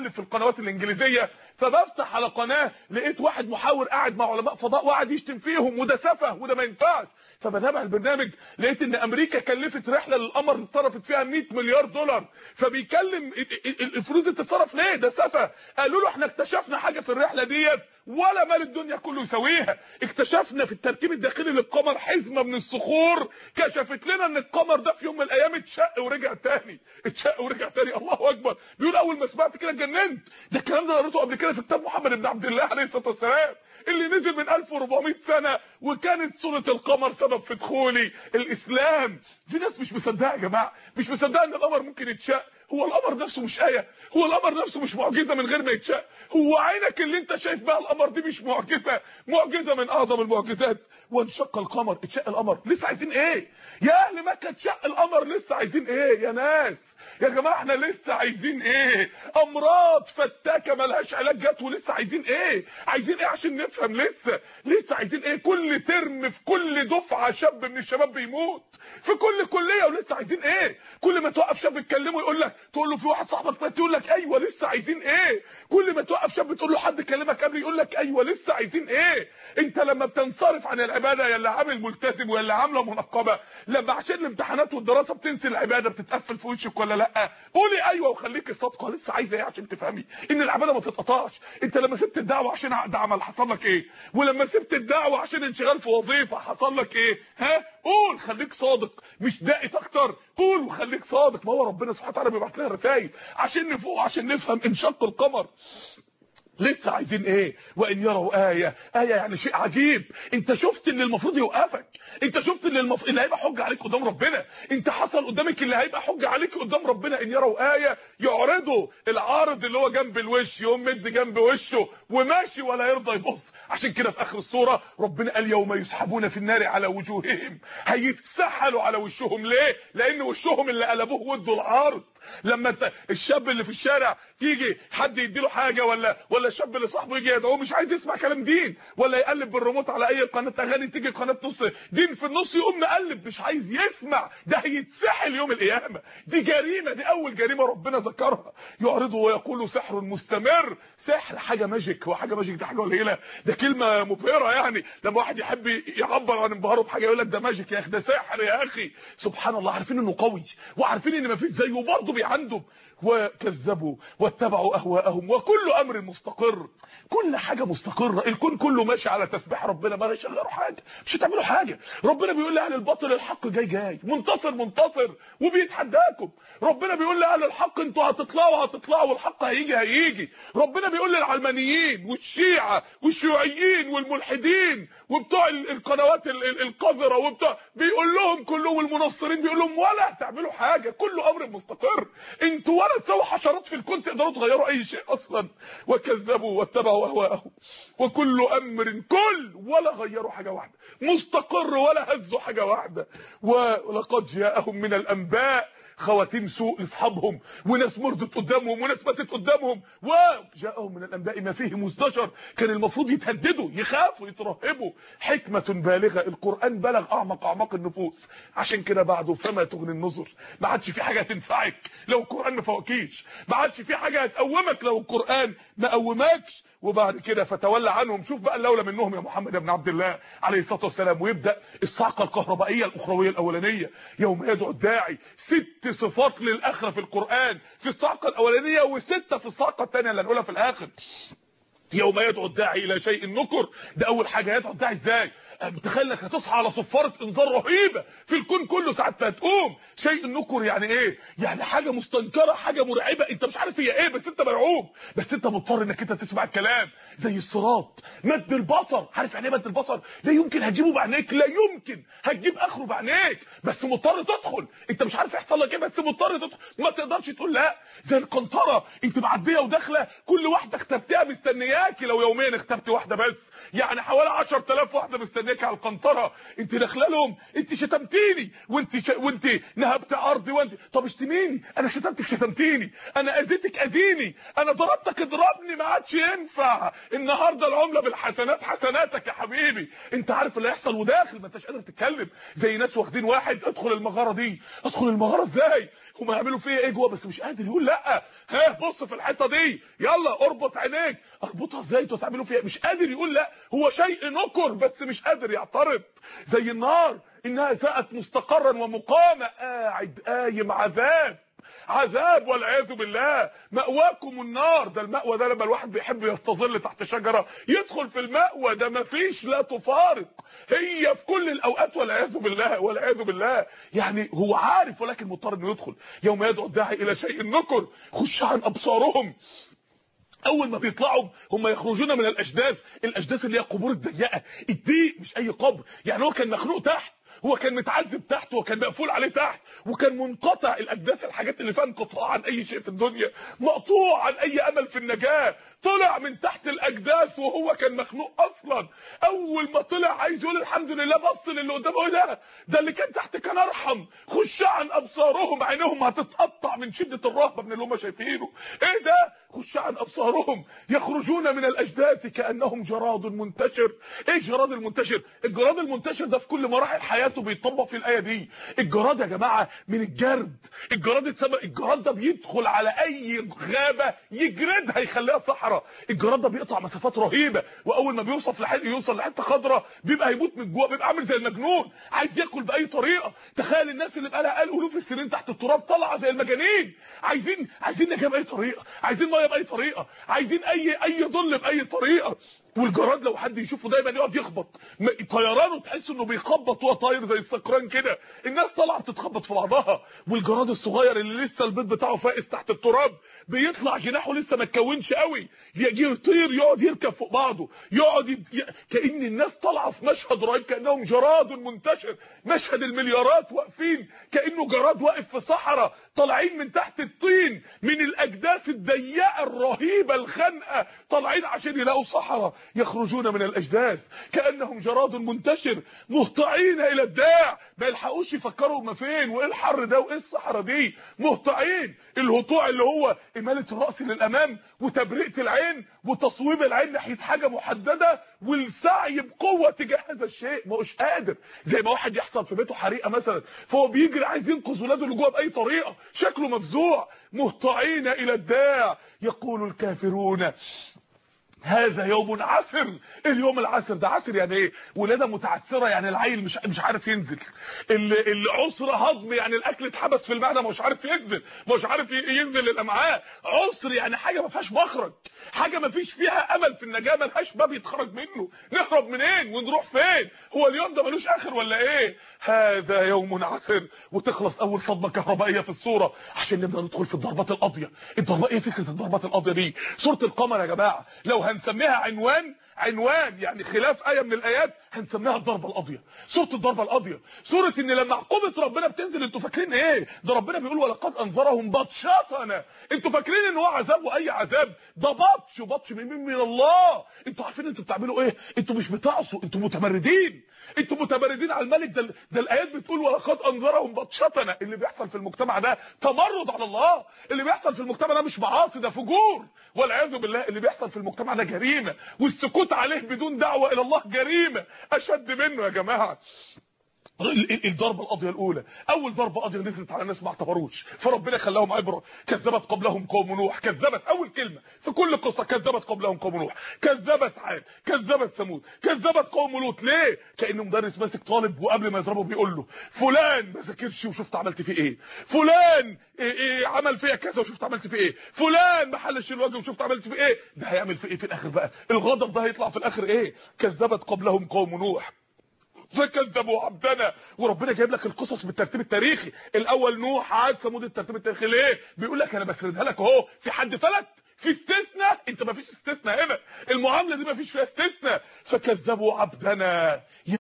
في القنوات الانجليزيه، فبفتح على قناه لقيت واحد محاور قاعد مع علماء فضاء وقعد يشتم فيهم، وده سفه وده ما ينفعش. فبتابع البرنامج لقيت ان امريكا كلفت رحله للقمر صرفت فيها 100 مليار دولار، فبيكلم الفلوس دي تتصرف ليه؟ ده سفه. قالوا له احنا اكتشفنا حاجه في الرحله ديت ولا مال الدنيا كله يساويها، اكتشفنا في التركيب الداخلي للقمر حزمه من الصخور كشفت لنا ان القمر ده في يوم من الايام اتشق ورجع تاني، اتشق ورجع تاني. الله اكبر. بيقول اول ما سمعت كده اتجننت، ده الكلام ده قريته قبل كده في كتاب محمد بن عبد الله عليه الصلاه والسلام اللي نزل من 1400 سنه، وكانت سوره القمر سبب في دخولي الاسلام. في ناس مش مصدقه يا جماعه، مش مصدقه ان القمر ممكن يتشق. هو القمر نفسه مش آية؟ هو القمر نفسه مش معجزة من غير ما يتشق؟ هو عينك اللي انت شايف بها القمر دي مش معجزة؟ معجزة من اعظم المعجزات. وانشق القمر، اتشق القمر، لسه عايزين ايه؟ يا اهل مكة اتشق القمر، لسه عايزين ايه يا ناس؟ يا جماعه احنا لسه عايزين ايه؟ امراض فتاكه ملهاش علاج جت، ولسه عايزين ايه؟ عايزين ايه عشان نفهم؟ لسه عايزين ايه؟ كل ترم في كل دفعه شاب من الشباب بيموت في كل كليه، ولسه عايزين ايه؟ كل ما توقف شاب تكلمه يقول لك، تقول له في واحد صاحبك مات يقول لك ايوه لسه عايزين ايه؟ كل ما توقف شاب تقول له حد كلمك قبل يقول لك ايوه لسه عايزين ايه؟ انت لما بتنصرف عن العباده يا اللي عامل ملتزم ويا اللي عامله منقبه، لما عشان الامتحانات والدراسه بتنسي العباده بتتقفل في وشك ولا لا؟ قولي ايوه وخليكي صادقه. لسه عايزه ايه عشان تفهمي ان العباده ما تتقطعش؟ انت لما سبت الدعوه عشان عقد عمل حصل لك ايه؟ ولما سبت الدعوه عشان انشغال في وظيفه حصل لك ايه؟ ها؟ قول خليك صادق، مش دقت اكتر. قول وخليك صادق. ما هو ربنا سبحانه وتعالى بيبعت لنا رسائل عشان نفوق، عشان نفهم انشق القمر. لسه عايزين ايه؟ وان يروا ايه يعني شيء عجيب. انت شفت اللي المفروض يوقفك، انت شفت اللي هيبقى حجه عليك قدام ربنا، انت حصل قدامك اللي هيبقى حجه عليك قدام ربنا. ان يروا ايه يعرضوا العارض اللي هو جنب الوش، يقوم مد جنب وشه وماشي ولا يرضى يبص. عشان كده في اخر السوره ربنا قال يوم يسحبون في النار على وجوههم، هيتسحلوا على وشهم. ليه؟ لان وشهم اللي قلبوه ودوا العارض. لما الشاب اللي في الشارع يجي حد يديله حاجه، ولا الشاب اللي صاحبه يجي يدعوه مش عايز يسمع كلام دين، ولا يقلب بالريموت على اي قناه اغاني تيجي قناه نص دين في النص يقوم مقلب مش عايز يسمع، ده هيتسحل يوم القيامه. دي جريمه، دي اول جريمه ربنا ذكرها. يعرضوا ويقولوا سحر مستمر. سحر حاجه ماجيك، وحاجه ماجيك دي حاجه قليله، ده كلمه مبهره. يعني لما واحد يحب يعبر عن انبهاره بحاجه يقول لك ده ماجيك يا اخي، ده سحر يا اخي. سبحان الله، عارفين انه قوي وعارفين ان مفيش زيه وبرضه بيعندوا. وكذبوا واتبعوا اهواءهم وكل امر مستقر. كل حاجه مستقره، الكون كله ماشي على تسبيح ربنا، ما هيشغلوا حاجه، مش هتعملوا حاجه. ربنا بيقول لاهل الباطل الحق جاي منتصر وبيتحداكم. ربنا بيقول لاهل الحق انتوا هتطلعوا والحق هيجي. ربنا بيقول للعلمانيين والشيعه والشيوعيين والملحدين وبتوع القنوات القذره وبتوع، بيقول لهم كلهم والمنصرين بيقول لهم ولا هتعملوا حاجه، كل امر مستقر. انتوا ولا تسووا حشرات في الكون تقدروا تغيروا اي شيء اصلا. وكذبوا واتبعوا اهواءهم وكل امر ولا غيروا حاجه واحده، مستقر ولا هزوا حاجه واحده. ولقد جاءهم من الانباء، خواتيم سوء لاصحابهم، وناس مرضت قدامهم وناس ماتت قدامهم. وجاءهم من الانباء ما فيه مزدجر، كان المفروض يتهددوا يخافوا يترهبوا. حكمه بالغه، القران بلغ اعمق النفوس. عشان كده بعده فما تغني النذر. ما عادش في حاجه تنفعك لو القران ما فوقكيش، ما عادش في حاجه هتقومك لو القران ما قومكش. وبعد كده فتولى عنهم. شوف بقى اللوله منهم يا محمد بن عبد الله عليه الصلاه والسلام. ويبدا الصعقه الكهربائيه الاخرويه الاولانيه. يوم يدعو الداعي، 6 صفات للاخره في القران في الصعقه الاولانيه، و6 في الصعقه الثانيه اللي هنقولها في الاخر. يوم يدعو الداعي الى شيء نكر، ده اول حاجه. يدعو الداعي ازاي؟ متخيل انك هتصحى على صفاره انذار رهيبه في الكون كله ساعه ما تقوم. شيء نكر يعني ايه؟ يعني حاجه مستنكره، حاجه مرعبه، انت مش عارف هي ايه بس انت مرعوب، بس انت مضطر انك انت تسمع الكلام. زي الصراط، مد البصر. عارف يعني ايه مد البصر؟ لا يمكن هتجيبه بعينيك، لا يمكن هتجيب اخره بعينيك، بس مضطر تدخل. انت مش عارف يحصل لك ايه بس مضطر تدخل، ما تقدرش تقول لا. زي القنطره، انت معديه وداخله، كل واحده اختبتها مستنياكي. لو يوميا اختبت واحده بس، يعني حوالي 10000 واحده مستنياكي على القنطره. انت داخله لهم، انت شتمتيني وانت نهبت عرضي، وانت طب اشتميني، انا شتمتك شتمتيني، انا اذيتك اذيني، انا ضربتك اضربني، ما عادش ينفع. النهارده العمله بالحسنات حسناتك يا حبيبي. انت عارف اللي هيحصل وداخل ما انتش قادر تتكلم. زي ناس واخدين واحد، ادخل المغاره دي. ادخل المغاره ازاي؟ هم هيعملوا فيا ايه جوه، بس مش قادر يقول لا. ها بص في الحته دي، يلا اربط عينيك. اربطها ازاي؟ انتوا هتعملوا فيها؟ مش قادر يقول لا. هو شيء نكر بس مش قادر يعترض. زي النار انها ساءت مستقرا ومقامه، قاعد قايم عذاب والعياذ بالله. مأواكم النار. ده المأوى ده لما الواحد بيحب يستظل تحت شجرة يدخل في المأوى ده، مفيش لا تفارق، هي في كل الاوقات والعياذ بالله والعياذ بالله. يعني هو عارف ولكن مضطر انه يدخل. يوم يدعو الداعي الى شيء نكر خش عن ابصارهم. اول ما بيطلعوا هم يخرجون من الاجداث اللي هي القبور الضيقه، الضيق مش اي قبر. يعني هو كان مخنوق تحت، هو كان متعذب تحت، وكان مقفول عليه تحت، وكان منقطع الاجداث، الحاجات اللي فيها انقطاع عن اي شيء في الدنيا، مقطوع عن اي امل في النجاه. طلع من تحت الاجداث وهو كان مخنوق اصلا. اول ما طلع عايز يقول الحمد لله، بص للي قدامه، ايه ده اللي كان تحت كان ارحم. خش عن ابصارهم، عينهم هتتقطع من شده الرهبه من اللي هم شايفينه. ايه ده؟ خش عن ابصارهم يخرجون من الاجداث كانهم جراد منتشر. ايه جراد المنتشر؟ الجراد المنتشر ده في كل مراحل حياته بيطبق في الايه دي. الجراد يا جماعه من الجرد. الجراد ده بيدخل على اي غابه يجردها يخليها صحراء. الجراد ده بيقطع مسافات رهيبه، واول ما يوصل لحته خضراء بيبقى هيموت من جوه، بيبقى عامل زي المجنون عايز ياكل باي طريقه. تخيل الناس اللي بقى لها الوف السنين تحت التراب طالعه زي المجانين، عايزين نجاه باي طريقه، عايزين ميه باي طريقه، عايزين اي ظل باي طريقه. والجراد لو حد يشوفه دايما يقعد يخبط طيرانه، تحس انه بيخبط وهو طاير زي السكران كده. الناس طالعه بتتخبط في بعضها. والجراد الصغير اللي لسه البيض بتاعه فائز تحت التراب بيطلع جناحه لسه ما اتكونش قوي، يجي يطير يقعد يركب فوق بعضه، كأن الناس طالعه في مشهد رهيب، كانهم جراد منتشر. مشهد المليارات واقفين كانه جراد واقف في صحراء، طالعين من تحت الطين، من الاجداث الضيقه الرهيبه الخنقه، طالعين عشان يلاقوا صحراء. يخرجون من الاجداث كانهم جراد منتشر مهطعين الى الداع. ما يلحقوش يفكروا هما فين، وايه الحر ده، وايه الصحراء دي. مهطعين. الهطوع اللي هو اماله الراس للامام، وتبرئه العين، وتصويب العين ناحيه حاجه محدده، والسعي بقوه تجاه هذا الشيء. ما هوش قادر. زي ما واحد يحصل في بيته حريقه مثلا، فهو بيجري عايز ينقذ ولاده اللي جوه باي طريقه، شكله مفزوع. مهطعين الى الداع يقول الكافرون هذا يوم عسر. اليوم العسر ده، عسر يعني ايه؟ ولاده متعسره، يعني العيل مش عارف ينزل. العسر هضم، يعني الاكل اتحبس في المعده مش عارف ينزل، مش عارف ينزل للامعاء. عسر يعني حاجه ما فيهاش مخرج، حاجه ما فيش فيها امل في النجاه، ما لهاش باب يتخرج منه. نهرب منين ونروح فين؟ هو اليوم ده ملوش اخر ولا ايه؟ هذا يوم عسر. وتخلص اول صدمه كهربائيه في الصوره عشان نبدا ندخل في الضربات القاضيه. ايه فكره الضربات القاضيه دي؟ سوره القمر يا جماعه لو هنسميها عنوان يعني خلاف آية من الآيات، هنسميها الضربة القاضية. سورة الضربة القاضية، سورة ان لما عقوبة ربنا بتنزل انتوا فاكرين ايه؟ ده ربنا بيقول ولقد انذرهم بطشاتنا. انتوا فاكرين ان هو عذاب واي عذاب؟ ده بطش من الله. انتوا عارفين انتوا بتعملوا ايه؟ انتوا مش بتعصوا، انتوا متمردين. انتوا متمردين على الملك ده الايات بتقول ولقد انذرهم بطشاتنا. اللي بيحصل في المجتمع ده تمرد على الله. اللي بيحصل في المجتمع ده مش معاصي، ده فجور والعياذ بالله. اللي بيحصل في المجتمع ده جريمه، والسكوت عليه بدون دعوه الى الله جريمه اشد منه يا جماعه. الضربه القاضيه الاولى، اول ضربه قاضيه نزلت على ناس ما اعتبروش، فربنا خلاهم عبره. كذبت قبلهم قوم نوح. كذبت اول كلمه في كل قصه، كذبت قبلهم قوم نوح، كذبت عاد، كذبت ثمود، كذبت قوم لوط. ليه؟ كانه مدرس ماسك طالب وقبل ما يضربه بيقول له فلان ما ذاكرش وشفت عملت فيه ايه، فلان إيه عمل فيا كذا وشفت عملت فيه ايه، فلان ما حلش الواجب وشفت عملت فيه ايه. ده هيعمل فيه ايه في الاخر بقى؟ الغضب ده هيطلع في الاخر ايه؟ كذبت قبلهم قوم نوح فكذبوا عبدنا. وربنا جايب لك القصص بالترتيب التاريخي، الاول نوح، عاد، ثمود، الترتيب التاريخي. ليه؟ بيقول لك انا بسردها لك اهو. في حد فلت؟ في استثناء؟ انت ما فيش استثناء هنا، المعامله دي ما فيش فيها استثناء. فكذبوا عبدنا.